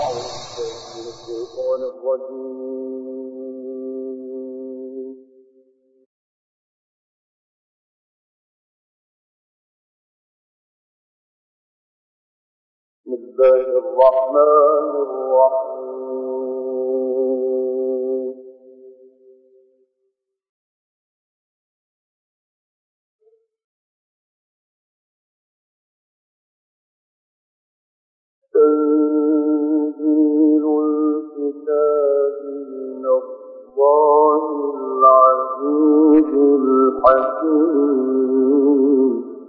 الشيطان الرجيم. بسم الله الرحمن الرحيم. تنزيل الكتاب من الله العزيز الحكيم.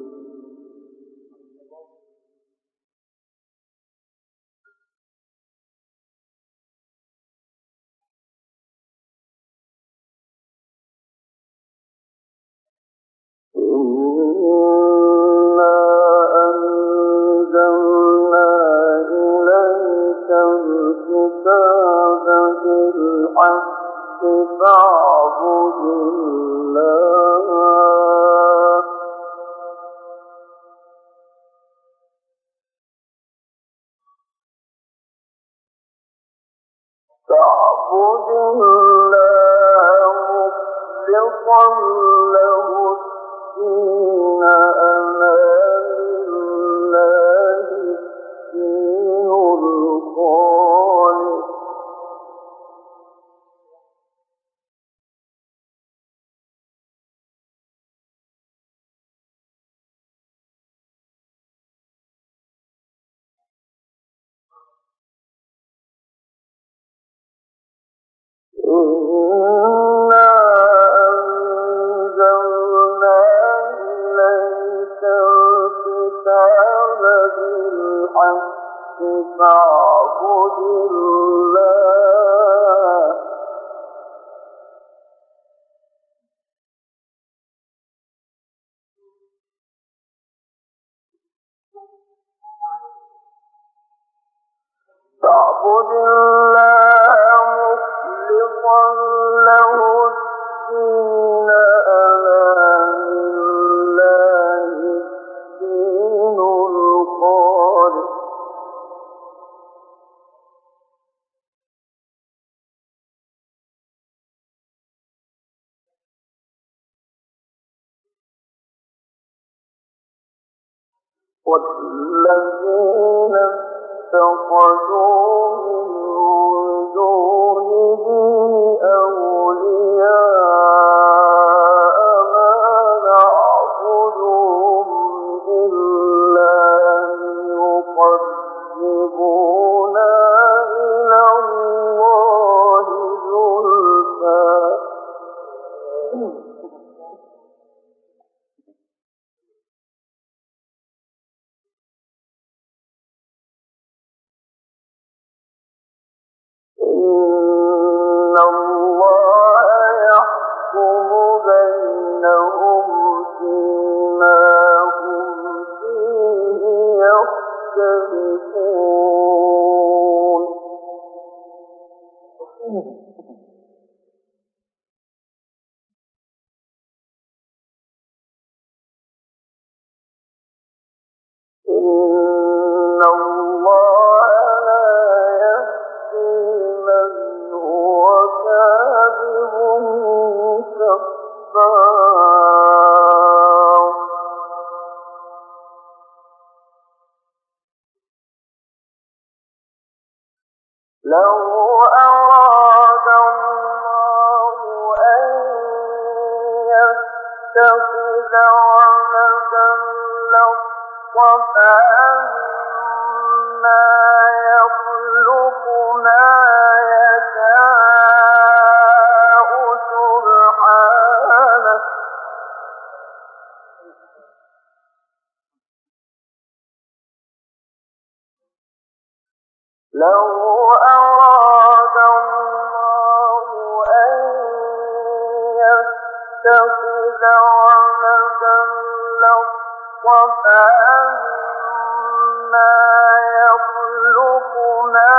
إنا أنزلنا إليك الكتاب بالحق فاعبد الله مخلصا له الدين ألا لله الدين الخالص. إنا أنزلنا إليك الكتاب بالحق فاعبد الله مخلصا له الدين ألا لله الدين الخالص. والذين اتخذوا من دونه أولياء ما نعبدهم إلا ليقربونا إلى الله زلفى. إن الله يحكم بينهم فيما هم فيه يختلفون. إن الله لا يهدي من هو كاذب كفار. لو أراد الله أن يتخذ ولدا لاصطفى مما يخلق ما يشاء سبحانه. لو أراد الله أن يتخذ ولدا لاصطفى مما يخلق ما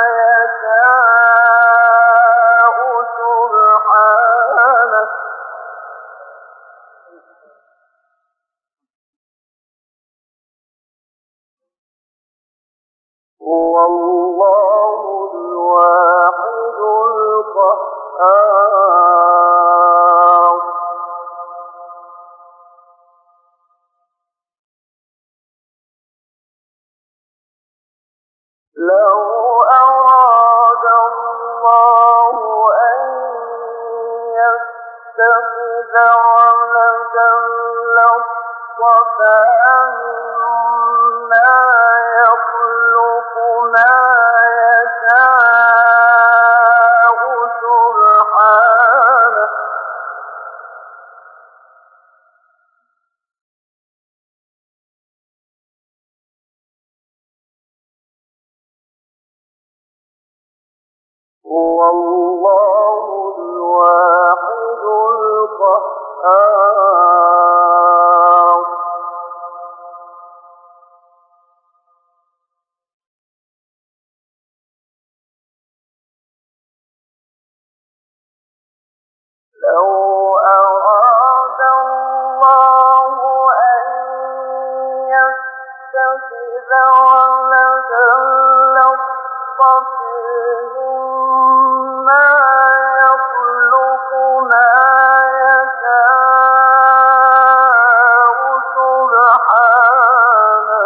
يشاء سبحانه. هو الله لو أراد الله أن يتخذ ولدا لاصطفى مما يخلق ما يشاء سبحانه هو الله الواحد القهار لو أراد الله أن يتخذ ولدا لاصطفى مما يخلق ما يشاء سبحانه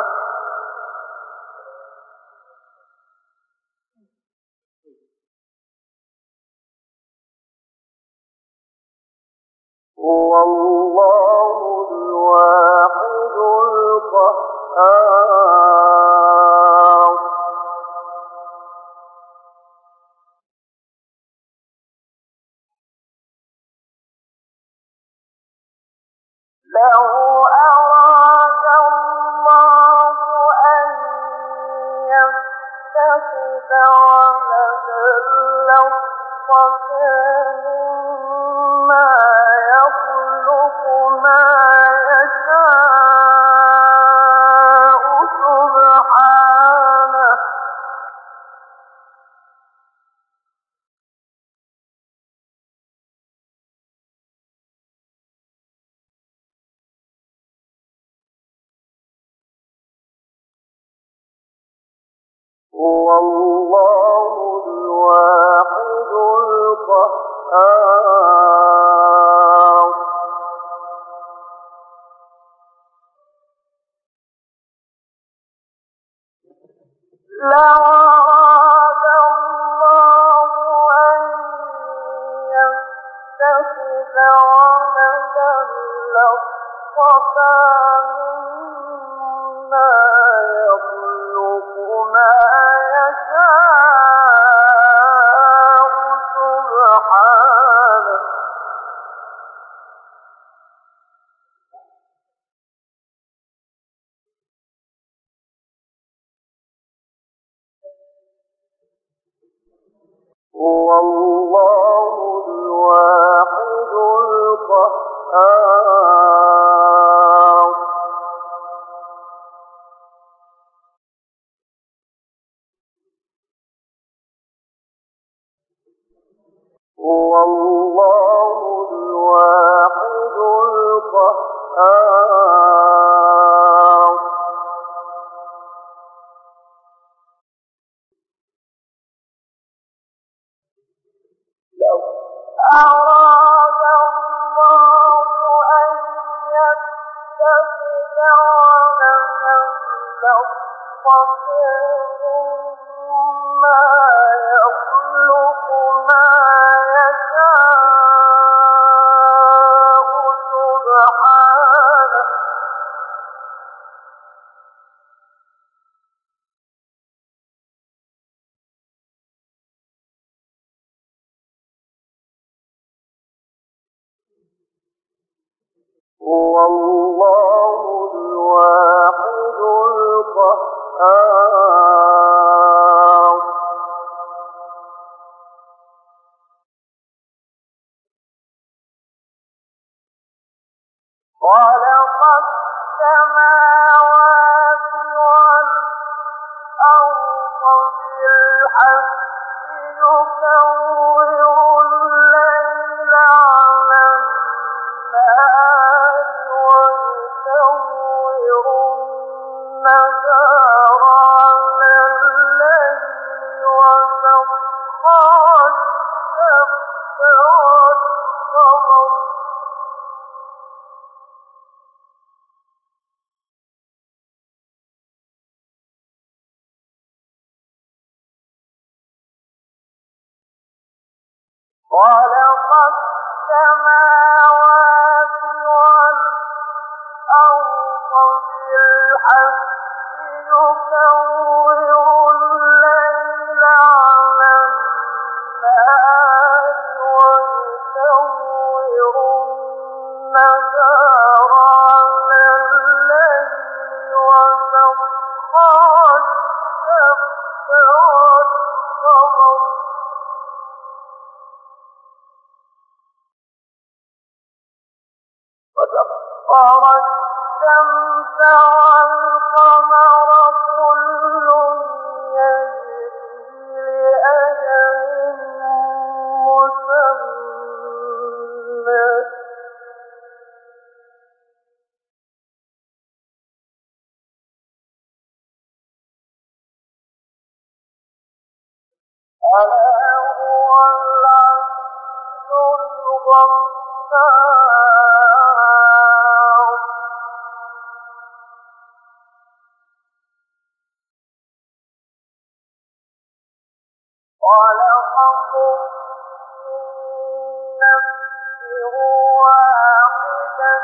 هو الله الواحد القهار لو أراد الله أن يتخذ ولدا لاصطفى مما يخلق ما يشاء سبحانه هو الله الواحد القهار لو أراد الله أن يتخذ ولدا لاصطفى مما يخلق ما يشاء سبحانه هو الله الواحد القهار هو الله الواحد القهار لو أراد الله أن يتخذ ولدا لاصطفى مما يخلق ما يشاء سبحانه هو الله الواحد القهار خلق السماوات والأرض بالحق يكور الليل على النهار ويكور النهار على الليل وسخر الشمس والقمر خلق السماوات والأرض بالحق يكور الليل على النهار ويكور النهار على الليل وسخر الشمس والقمر كل يجري لأجل مسمى ألا هو العزيز الغفار خلقكم من نفس واحدة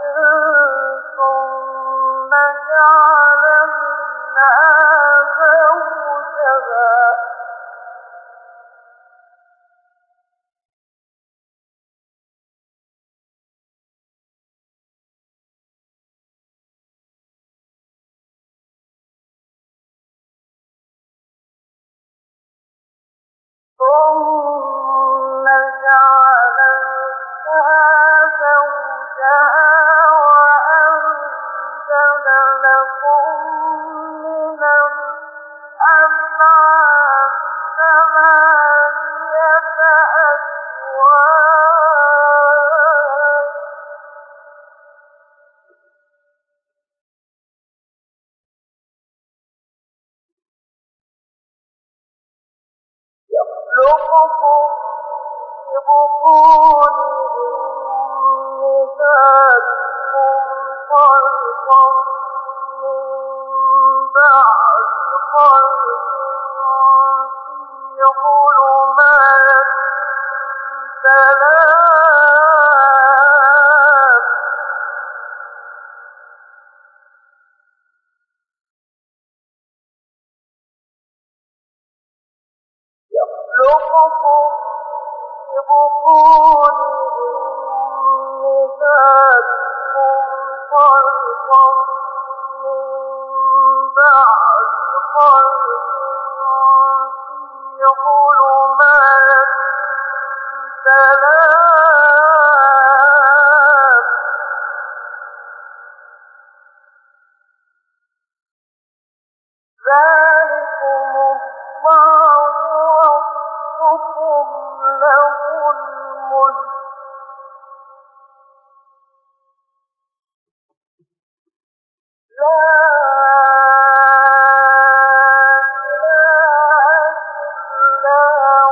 ثم جعل منها زوجها ثم جعل منها زوجها وأنزل لكم من الأنعام ثمانية أزواج يخلقكم في بطون أمهاتكم خلقا من بعد خلق في ظلمات ثلاث يخلقكم في بطون أمهاتكم خلقا من بعد خلق في ظلمات ثلاث ذلكم الله ربكم له الملك لا إله إلا هو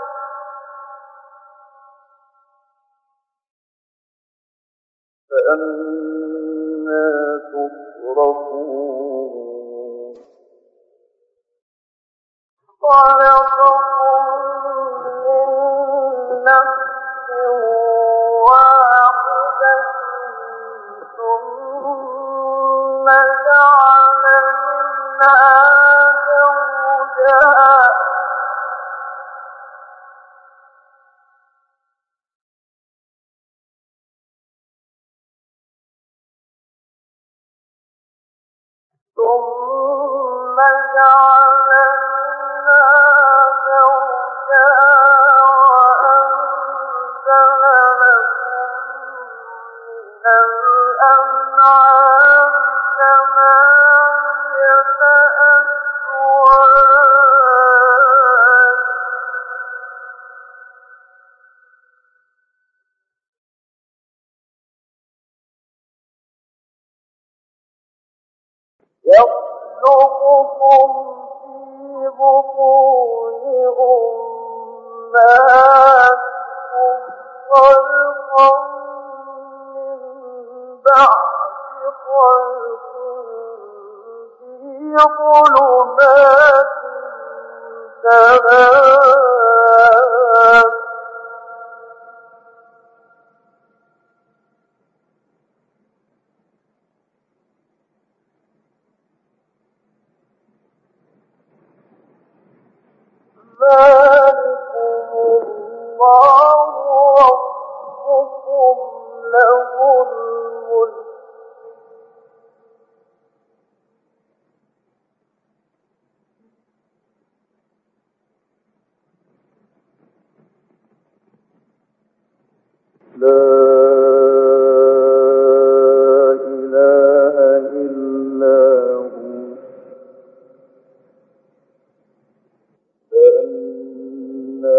فأنى تصرفون خلقكم من نفس واحدة ثم جعل منها زوجها ثم جعل منها زوجها وأنزل لكم من الأنعام ثمانية أزواج يخلقكم في بطون أمهاتكم خلقا من بعد خلق في ظلمات ثلاث ذلكم الله ربكم له الملك لا إله إلا هو فأنى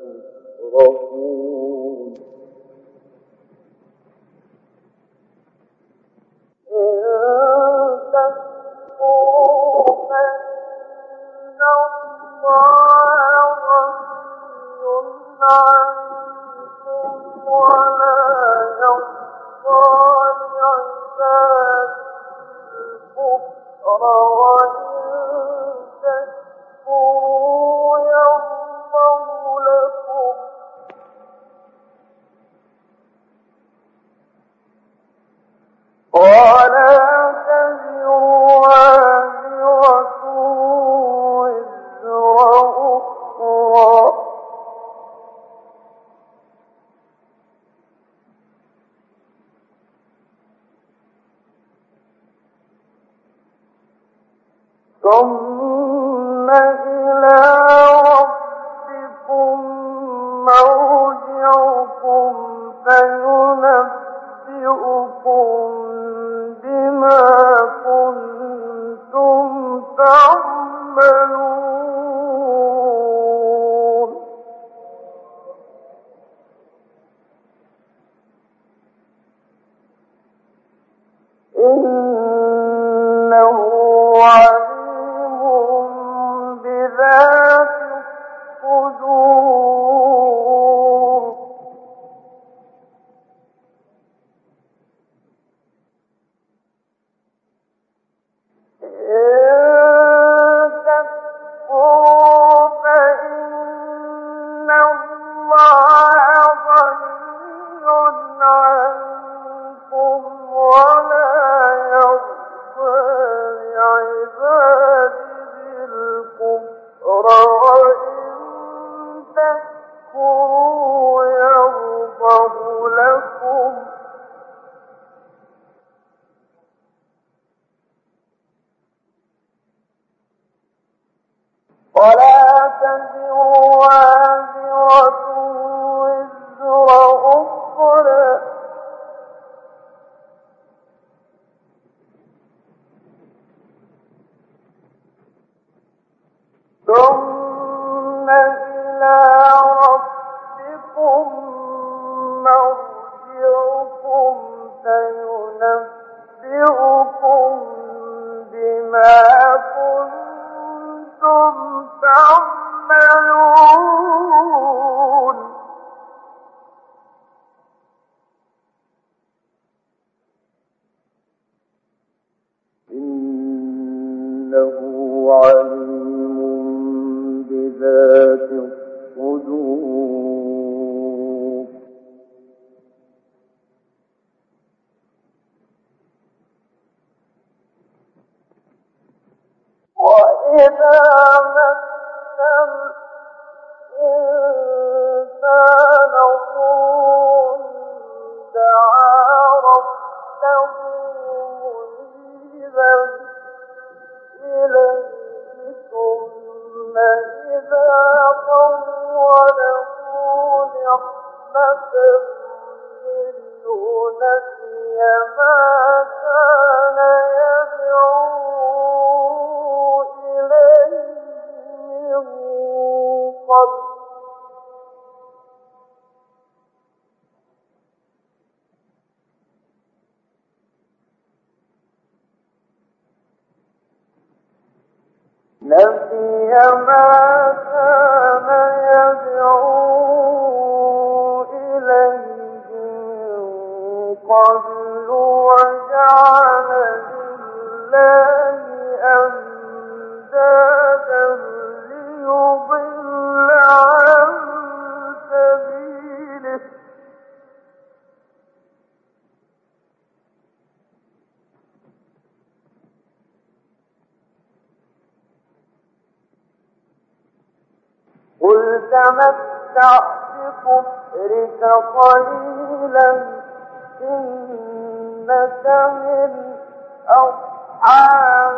تصرفون إن تكفروا فإن الله غني عنكم ولا يرضى لعباده الكفر وإن تكفروا يرضه لكم ولا تزر وازرة وزر أخرى ثم إلى ربكم مرجعكم فينبئكم بما كنتم تعملون إنه عليم بذات الصدور إن تكفروا فإن الله غني عنكم ولا يرضى لعباده الكفر وإن تكفروا يرضه لكم ولا تزر وازرة وزر أخرى ثم إلى ربكم مرجعكم فينبئكم بما كنتم تعملون إنه عليم بذات الصدور وإذا مس الإنسان ضر دعا ربه منيبا إليه ثم إذا طوله نعمة منه نسي ما كان يدعو إليه من قبل نسي ما كان يدعو إليه من قبل وجعل لله أندادا ليضل تمتع بكفرك قليلا إنك من أصحاب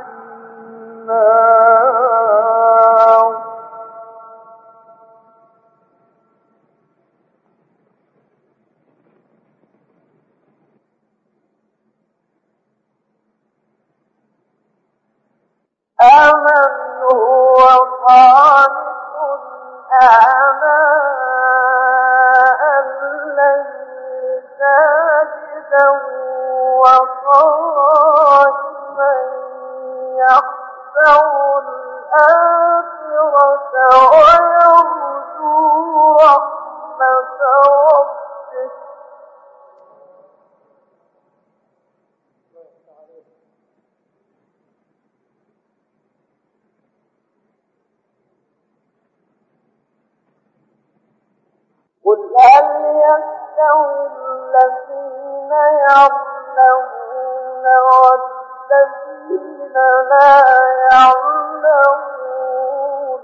النار. أمن هو خالق آناء الليل ساجدا وقائما يحذر الآخرة ويرجو رحمة ربه قل هل يستوي الذين يعلمون والذين لا يعلمون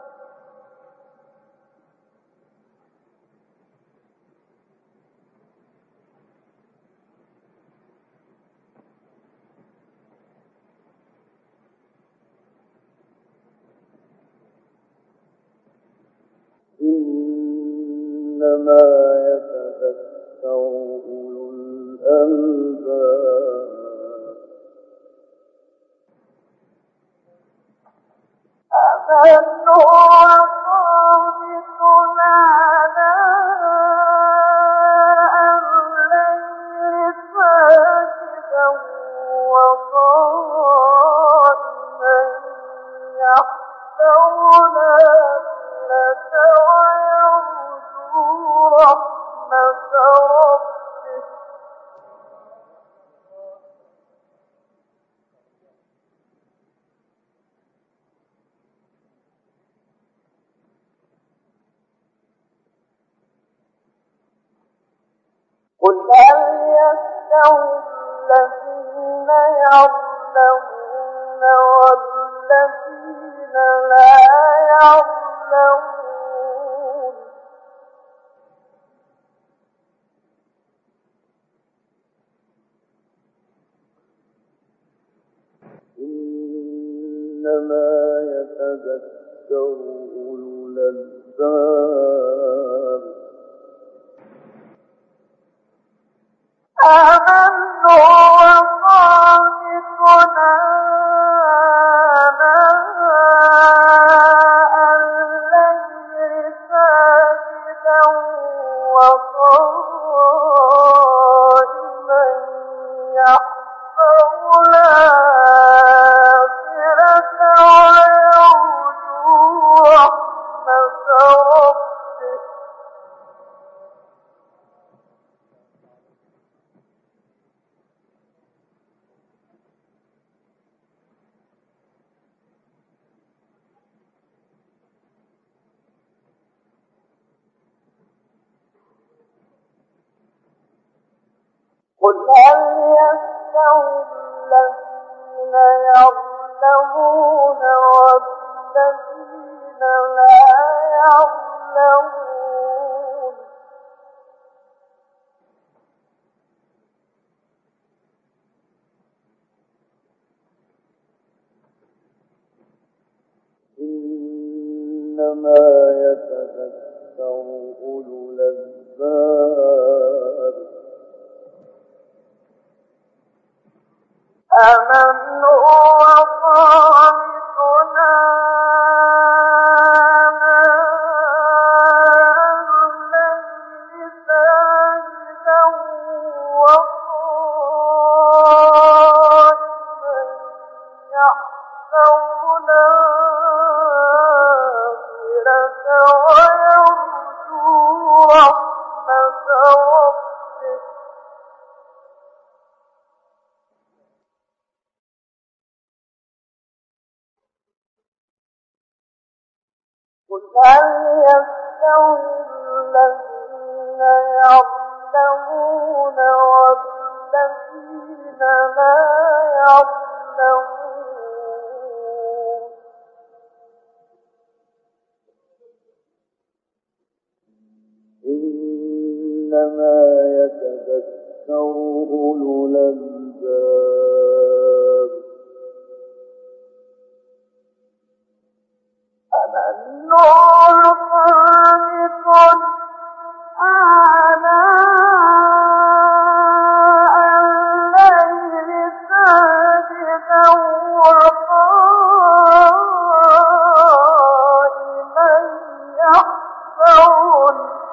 إنما يتذكر أولو الألباب. أمن هو قانت آناء الليل ساجدا وقائما يحذر الآخرة ويرجو رحمة ربه قل هل يستوي الذين يعلمون والذين لا يعلمون إنما يتذكر أولو الألباب. أمن هو قانت آناء الليل ساجدا وقائما يحذر الآخرة ويرجو رحمة ربه قل هل يستوي الذين يعلمون والذين لا يعلمون إنما يتذكر أولو الألباب. أمن هو قانت آناء الليل ساجدا وقائما يحذر الآخرة ويرجو رحمة ربه قل هل يستوي الذين يعلمون والذين لا يعلمون إنما يتذكر أولو الألباب أمن هو قانت آناء الليل ساجدا وقائما يحذر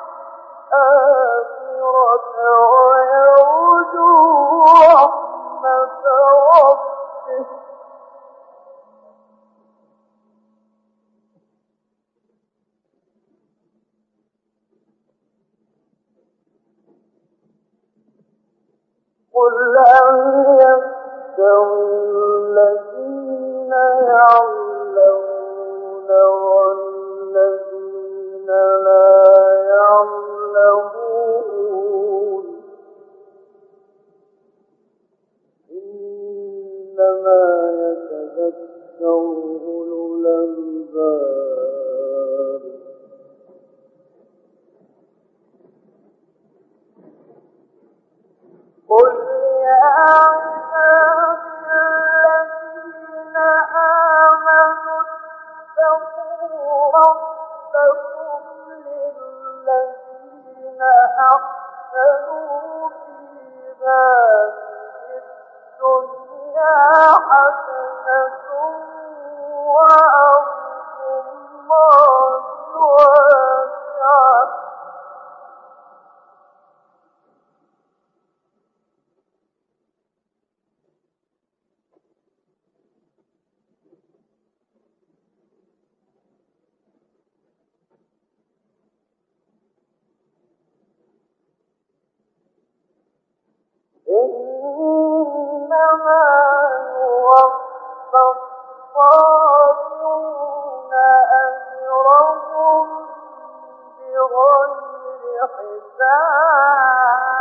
الآخرة ويرجو رحمة ربه قل هل يستوي الذين يعلمون والذين لا يعلمون إنما يتذكر أولو الألباب قل يا عبادي الذين آمنوا اتقوا ربكم للذين أحسنوا في هذه الدنيا حسنة وأرض الله واسعة إنما يوفى الصابرون أجرهم بغير حساب